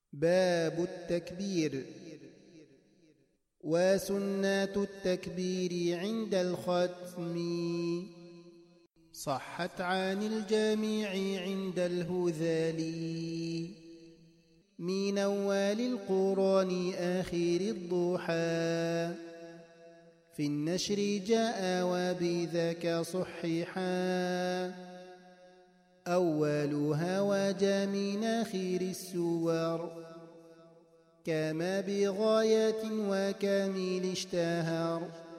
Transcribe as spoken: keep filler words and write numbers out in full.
باب التكبير. وسنات التكبير عند الختم صحت عن الجميع عند الهذالي من أول القرآن آخر الضحى في النشر جاء وبذاك صححا أولها وجاء من آخر السور كما بغاية وكامل اشتهر